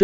Chương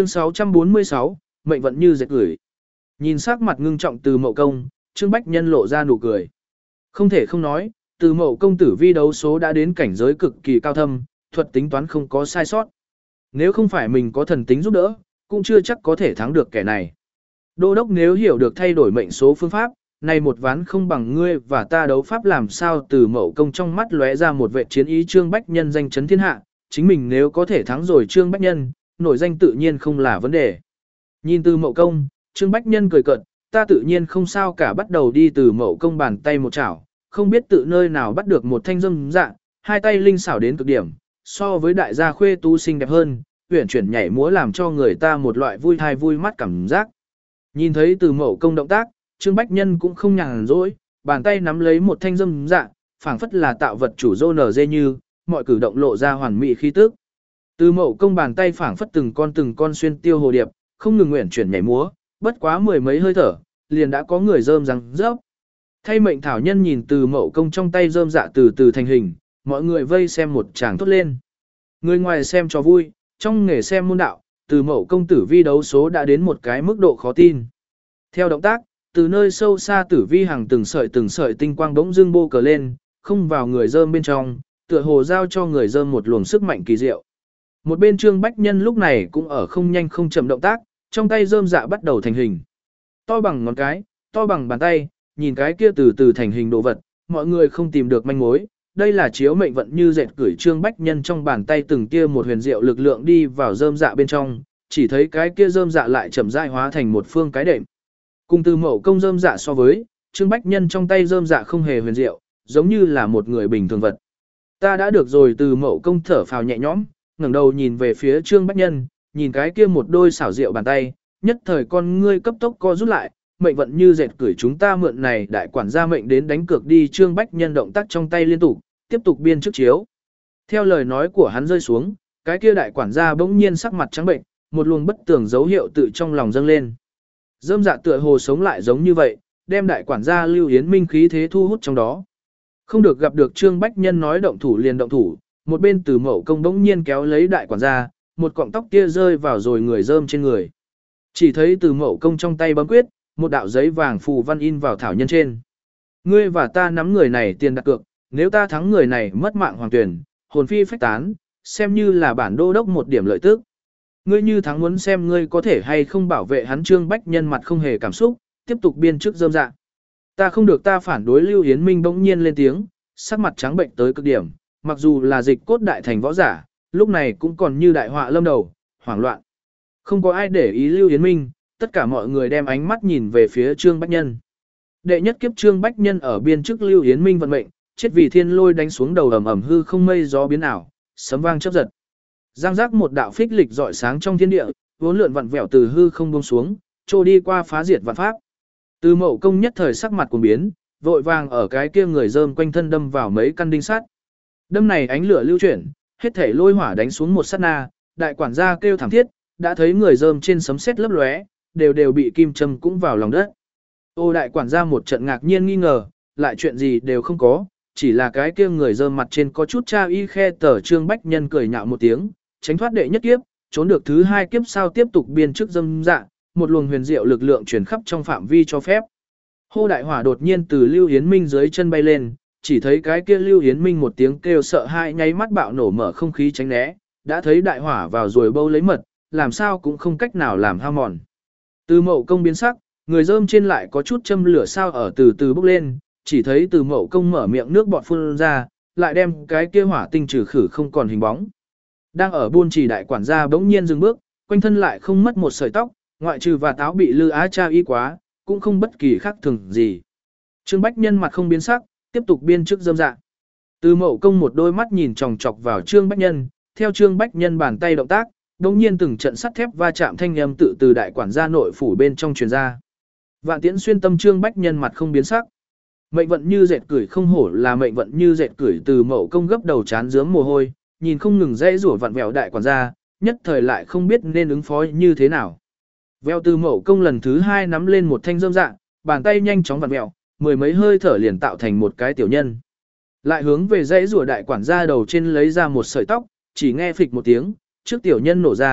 646, mệnh vận như dệt gửi. Nhìn sắc mặt ngưng trọng Từ Mậu Công, Trương Bách Nhân lộ ra nụ cười. Không thể không nói, Từ Mậu Công tử vi đấu số đã đến cảnh giới cực kỳ cao thâm, thuật tính toán không có sai sót. Nếu không phải mình có thần tính giúp đỡ, cũng chưa chắc có thể thắng được kẻ này. Đô đốc nếu hiểu được thay đổi mệnh số phương pháp, này một ván không bằng ngươi và ta đấu pháp làm sao. Từ Mậu Công trong mắt lóe ra một vệ chiến ý. Trương Bách Nhân danh chấn thiên hạ, chính mình nếu có thể thắng rồi Trương Bách Nhân, nổi danh tự nhiên không là vấn đề. Nhìn Từ Mậu Công, Trương Bách Nhân cười cợt, ta tự nhiên không sao cả. Bắt đầu đi. Từ Mậu Công bàn tay một chảo, không biết tự nơi nào bắt được một thanh dâm dạ, hai tay linh xảo đến cực điểm, so với đại gia khuê tú xinh đẹp hơn, uyển chuyển nhảy múa làm cho người ta một loại vui thai vui mắt cảm giác. Nhìn thấy Từ Mậu Công động tác, Trương Bách Nhân cũng không nhàn rỗi, bàn tay nắm lấy một thanh dâm dạ, phảng phất là tạo vật chủ rô nở dê như, mọi cử động lộ ra hoàn mỹ khí tức. Từ Mậu Công bàn tay phảng phất từng con xuyên tiêu hồ điệp, không ngừng uyển chuyển nhảy múa, bất quá mười mấy hơi thở, liền đã có người rơm răng rớp. Thay mệnh thảo nhân nhìn Từ Mậu Công trong tay rơm dạ từ từ thành hình, mọi người vây xem một tràng thốt lên. Người ngoài xem cho vui, trong nghề xem môn đạo, Từ Mậu Công tử vi đấu số đã đến một cái mức độ khó tin. Theo động tác, từ nơi sâu xa tử vi hàng từng sợi tinh quang bỗng dưng bô cờ lên, không vào người rơm bên trong, tựa hồ giao cho người rơm một luồng sức mạnh kỳ diệu. Một bên Trương Bách Nhân lúc này cũng ở không nhanh không chậm động tác, trong tay rơm dạ bắt đầu thành hình. To bằng ngón cái, to bằng bàn tay, nhìn cái kia từ từ thành hình đồ vật, mọi người không tìm được manh mối. Đây là chiếu mệnh vận như dệt gửi. Trương Bách Nhân trong bàn tay từng kia một huyền diệu lực lượng đi vào rơm dạ bên trong, chỉ thấy cái kia rơm dạ lại chậm rãi hóa thành một phương cái đệm. Cùng Từ Mậu Công rơm dạ so với, Trương Bách Nhân trong tay rơm dạ không hề huyền diệu, giống như là một người bình thường vật. Ta đã được rồi. Từ Mậu Công thở phào nhẹ nhõm, ngẩng đầu nhìn về phía Trương Bách Nhân, nhìn cái kia một đôi xảo diệu bàn tay, nhất thời con ngươi cấp tốc co rút lại, mệnh vận như dệt gửi chúng ta mượn này đại quản gia mệnh đến đánh cược đi. Trương Bách Nhân động tác trong tay liên tục, tiếp tục biên trước chiếu. Theo lời nói của hắn rơi xuống, cái kia đại quản gia bỗng nhiên sắc mặt trắng bệnh, một luồng bất tường dấu hiệu tự trong lòng dâng lên. Rơm dạ tựa hồ sống lại giống như vậy, đem đại quản gia Lưu Yến Minh khí thế thu hút trong đó. Không được gặp được Trương Bách Nhân nói động thủ liền động thủ, một bên Từ Mậu Công bỗng nhiên kéo lấy đại quản gia, một cọng tóc kia rơi vào rồi người rơm trên người. Chỉ thấy Từ Mậu Công trong tay bấm quyết, một đạo giấy vàng phù văn in vào thảo nhân trên. Ngươi và ta nắm người này tiền đặt cược, nếu ta thắng người này mất mạng hoàng tuyển, hồn phi phách tán, xem như là bản đô đốc một điểm lợi tức. Ngươi như thắng muốn xem ngươi có thể hay không bảo vệ hắn. Trương Bách Nhân mặt không hề cảm xúc, tiếp tục biên trước rơm dạ. Ta không được, ta phản đối. Lưu Yến Minh bỗng nhiên lên tiếng, sắc mặt trắng bệnh tới cực điểm, mặc dù là dịch cốt đại thành võ giả, lúc này cũng còn như đại họa lâm đầu, hoảng loạn. Không có ai để ý Lưu Yến Minh, tất cả mọi người đem ánh mắt nhìn về phía Trương Bách Nhân. Đệ nhất kiếp Trương Bách Nhân ở biên trước Lưu Yến Minh vận mệnh, chết vì thiên lôi đánh xuống đầu, ầm ầm hư không mây gió biến ảo, sấm vang chớp giật. Giang giác một đạo phích lịch rọi sáng trong thiên địa, vốn lượn vặn vẹo từ hư không buông xuống, trôi đi qua phá diệt vạn pháp. Từ Mậu Công nhất thời sắc mặt cuồng biến, vội vàng ở cái kia người rơm quanh thân đâm vào mấy căn đinh sắt. Đâm này ánh lửa lưu chuyển, hết thể lôi hỏa đánh xuống một sát na, đại quản gia kêu thảm thiết, đã thấy người rơm trên sấm sét lấp lóe, đều bị kim châm cũng vào lòng đất. Ô đại quản gia một trận ngạc nhiên nghi ngờ, lại chuyện gì đều không có, chỉ là cái kia người rơm mặt trên có chút tra y khe tờ. Trương Bách Nhân cười nhạo một tiếng, tránh thoát đệ nhất kiếp, trốn được thứ hai kiếp sao tiếp tục biên trước dâm dạ, một luồng huyền diệu lực lượng truyền khắp trong phạm vi cho phép. Hô đại hỏa đột nhiên từ Lưu Yến Minh dưới chân bay lên, chỉ thấy cái kia Lưu Yến Minh một tiếng kêu sợ hãi nháy mắt bạo nổ mở không khí tránh né, đã thấy đại hỏa vào rồi bâu lấy mật, làm sao cũng không cách nào làm hao mòn. Từ Mậu Công biến sắc, người rơm trên lại có chút châm lửa sao ở từ từ bốc lên, chỉ thấy Từ Mậu Công mở miệng nước bọt phun ra, lại đem cái kia hỏa tinh trừ khử không còn hình bóng. Đang ở buôn trì đại quản gia bỗng nhiên dừng bước, quanh thân lại không mất một sợi tóc, ngoại trừ và táo bị Lư Á Cha y quá, cũng không bất kỳ khác thường gì. Trương Bách Nhân mặt không biến sắc, tiếp tục biên trước dâm dạ. Từ Mậu Công một đôi mắt nhìn chòng chọc vào Trương Bách Nhân, theo Trương Bách Nhân bàn tay động tác, đống nhiên từng trận sắt thép va chạm thanh âm tự từ đại quản gia nội phủ bên trong truyền ra. Vạn tiễn xuyên tâm. Trương Bách Nhân mặt không biến sắc. Mệnh vận như dệt cửi, không hổ là mệnh vận như dệt cửi. Từ Mậu Công gấp đầu chán rướm mồ hôi, nhìn không ngừng dãy rủa vặn vẹo đại quản gia, nhất thời lại không biết nên ứng phó như thế nào. Veo Từ Mậu Công lần thứ hai nắm lên một thanh rơm dạ, bàn tay nhanh chóng vặn vẹo, mười mấy hơi thở liền tạo thành một cái tiểu nhân. Lại hướng về dãy rủa đại quản gia đầu trên lấy ra một sợi tóc, chỉ nghe phịch một tiếng, trước tiểu nhân nổ ra,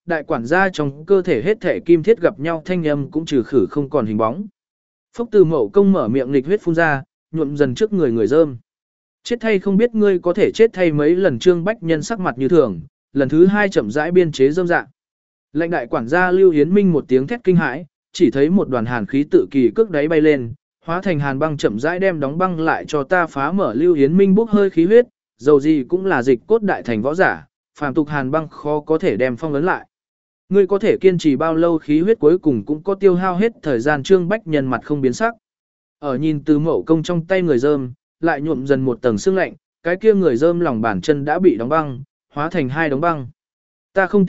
đại quản gia trong cơ thể hết thể kim thiết gặp nhau thanh âm cũng trừ khử không còn hình bóng. Phúc Từ Mậu Công mở miệng nghịch huyết phun ra, nhuộm dần trước người người rơm. Chết thay không biết ngươi có thể chết thay mấy lần. Trương Bách Nhân sắc mặt như thường, lần thứ 2 chậm rãi biên chế rơm dạ. Lệnh đại quản gia Lưu Hiến Minh một tiếng thét kinh hãi, chỉ thấy một đoàn hàn khí tự kỳ cước đáy bay lên, hóa thành hàn băng chậm rãi đem đóng băng lại cho ta phá mở. Lưu Hiến Minh bốc hơi khí huyết, dầu gì cũng là dịch cốt đại thành võ giả, phàm tục hàn băng khó có thể đem phong ấn lại. Ngươi có thể kiên trì bao lâu? Khí huyết cuối cùng cũng có tiêu hao hết thời gian. Trương Bách Nhân mặt không biến sắc. Ở nhìn Từ Mậu Công trong tay người rơm, lại nhuộm dần một tầng sương lạnh, cái kia người rơm lòng bàn chân đã bị đóng băng, hóa thành 2 đóng băng. Ta không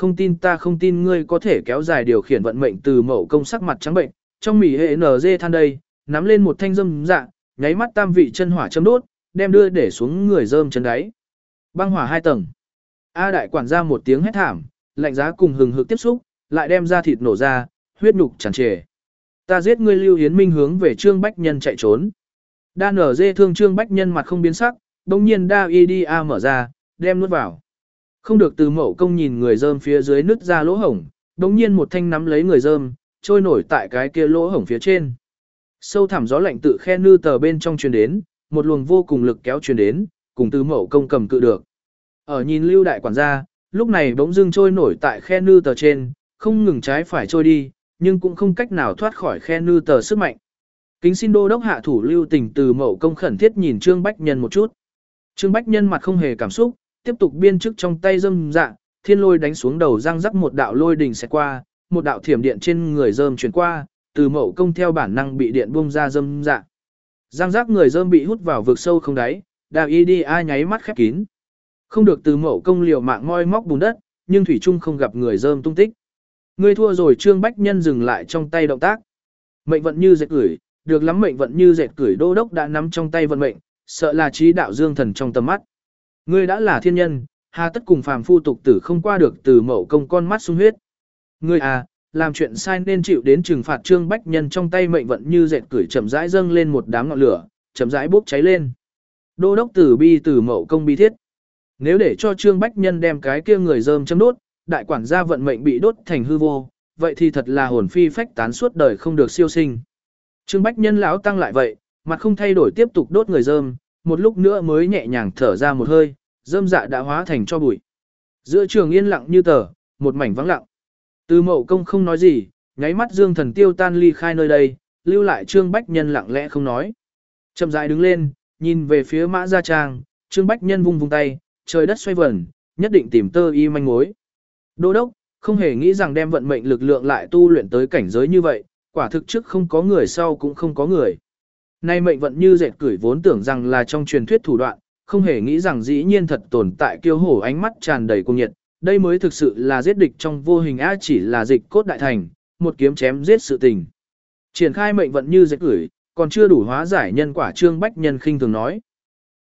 tin ngươi có thể kéo dài điều khiển vận mệnh. Từ Mậu Công sắc mặt trắng bệnh, trong mỉ hệ NG than đây, nắm lên một thanh rơm dạ, nháy mắt tam vị chân hỏa châm đốt, đem đưa để xuống người rơm chân đáy. Băng hỏa 2 tầng. A đại quản gia một tiếng hét thảm, lạnh giá cùng hừng hực tiếp xúc, lại đem ra thịt nổ ra, huyết nhục tràn trề. Ta giết ngươi. Lưu Hiến Minh hướng về Trương Bách Nhân chạy trốn. Đan ở dê thương. Trương Bách Nhân mặt không biến sắc, đồng nhiên đa IDA mở ra, đem nuốt vào. Không được. Từ Mậu Công nhìn người rơm phía dưới nứt ra lỗ hổng, đồng nhiên một thanh nắm lấy người rơm, trôi nổi tại cái kia lỗ hổng phía trên. Sâu thẳm gió lạnh tự khe nư tờ bên trong truyền đến, một luồng vô cùng lực kéo truyền đến, cùng Từ Mậu Công cầm cự được. Ở nhìn Lưu đại quản gia, lúc này bỗng dưng trôi nổi tại khe nư tờ trên, không ngừng trái phải trôi đi, nhưng cũng không cách nào thoát khỏi khe nư tờ sức mạnh. Kính xin đô đốc hạ thủ lưu tình. Từ Mậu Công khẩn thiết nhìn Trương Bách Nhân một chút. Trương Bách Nhân mặt không hề cảm xúc, tiếp tục biên chức trong tay rơm dạ, thiên lôi đánh xuống đầu răng rắc một đạo lôi đình xẹt qua, một đạo thiểm điện trên người rơm chuyển qua, Từ Mậu Công theo bản năng bị điện bung ra rơm dạ. Răng rắc người rơm bị hút vào vực sâu không đáy, đào IDA nháy mắt khép kín. Không được. Từ Mậu Công liều mạng ngoi móc bùn đất, nhưng thủy chung không gặp người rơm tung tích. Ngươi thua rồi. Trương Bách Nhân dừng lại trong tay động tác. Mệnh vận như dệt gửi, được lắm. Mệnh vận như dệt gửi. Đô đốc đã nắm trong tay vận mệnh, sợ là trí đạo dương thần trong tầm mắt. Ngươi đã là thiên nhân, hà tất cùng phàm phu tục tử không qua được. Từ Mậu Công con mắt sung huyết. Ngươi à, làm chuyện sai nên chịu đến trừng phạt. Trương Bách Nhân trong tay mệnh vận như dệt gửi chậm rãi dâng lên một đám ngọn lửa, chậm rãi bốc cháy lên. Đô đốc tử bi. Từ Mậu Công bi thiết. Nếu để cho Trương Bách Nhân đem cái kia người rơm châm đốt, đại quản gia vận mệnh bị đốt thành hư vô, vậy thì thật là hồn phi phách tán suốt đời không được siêu sinh. Trương Bách Nhân lão tăng lại vậy, mặt không thay đổi tiếp tục đốt người rơm, một lúc nữa mới nhẹ nhàng thở ra một hơi, rơm dạ đã hóa thành cho bụi. Giữa trường yên lặng như tờ, một mảnh vắng lặng. Từ Mậu Công không nói gì, nháy mắt dương thần tiêu tan ly khai nơi đây, lưu lại Trương Bách Nhân lặng lẽ không nói. Chậm rãi đứng lên, nhìn về phía Mã Gia Trang, Trương Bách Nhân vung vung tay, trời đất xoay vần, nhất định tìm tơ y manh mối. Đô đốc, không hề nghĩ rằng đem vận mệnh lực lượng lại tu luyện tới cảnh giới như vậy, quả thực trước không có người sau cũng không có người. Nay mệnh vận như dệt gửi vốn tưởng rằng là trong truyền thuyết thủ đoạn, không hề nghĩ rằng dĩ nhiên thật tồn tại. Kiêu hổ ánh mắt tràn đầy cuồng nhiệt, đây mới thực sự là giết địch trong vô hình á, chỉ là dịch cốt đại thành, một kiếm chém giết sự tình. Triển khai mệnh vận như dệt gửi, còn chưa đủ hóa giải nhân quả. Trương Bách Nhân khinh thường nói.